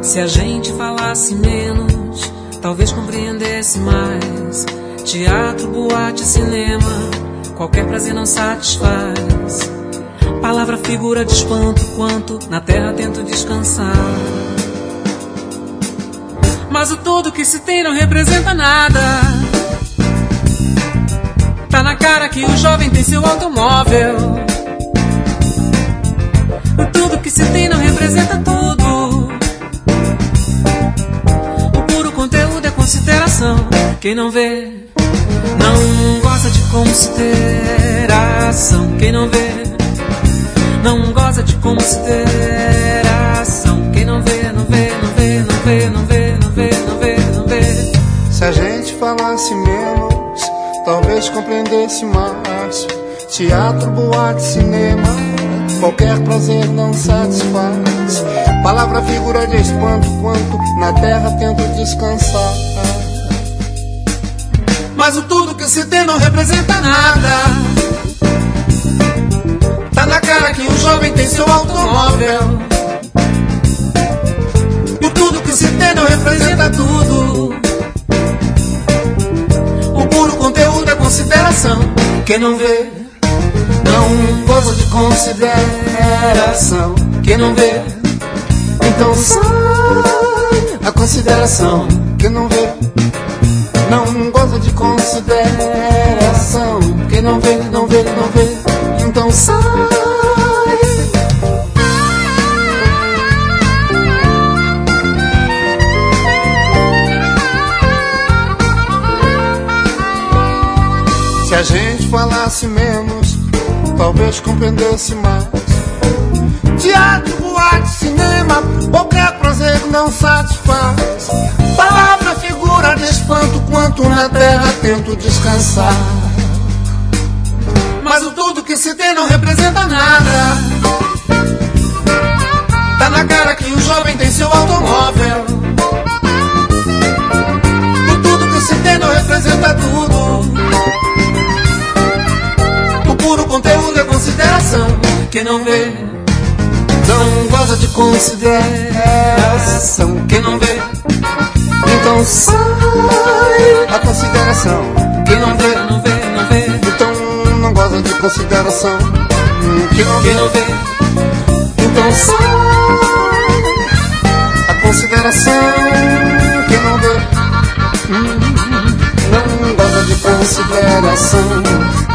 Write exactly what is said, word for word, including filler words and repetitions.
Se a gente falasse menos, talvez compreendesse mais. Teatro, boate, cinema, qualquer prazer não satisfaz. Palavra, figura de espanto, quanto na terra tento descansar. Mas o todo que se tem não representa nada. Tá na cara que o jovem tem seu automóvel. O tudo que se tem não representa tudo. O puro conteúdo é consideração. Quem não vê, não gosta de consideração. Quem não vê, não gosta de consideração. Quem não vê, não vê, não vê, não vê, não vê, não vê, não vê, não vê. Se a gente falasse menos, talvez compreendesse mais. Teatro, boate, cinema, qualquer prazer não satisfaz. Palavra, figura de espanto, quanto na terra tento descansar. Mas o tudo que se tem não representa nada. Tá na cara que o jovem tem seu automóvel. E o tudo que se tem não representa tudo. O puro conteúdo é consideração. Quem não vê, não goza de consideração. Quem não vê, então sai A consideração. Quem não vê, não goza de consideração. Quem não vê, não vê, não vê, então sai. Se a gente falasse menos, talvez compreendesse mais. Teatro, boate, cinema, qualquer prazer não satisfaz. Palavra, figura de espanto, quanto na terra tento descansar. Mas o tudo que se tem não representa nada. Tá na cara que o jovem tem seu automóvel. O tudo que se tem não representa tudo. O puro conteúdo é consideração. Quem não vê, não goza de consideração. Quem não vê, então sai. A consideração. Quem não vê, não vê, não vê, então não goza de consideração. Quem não vê, quem não vê, então sai. A consideração. Quem não vê, não goza de consideração.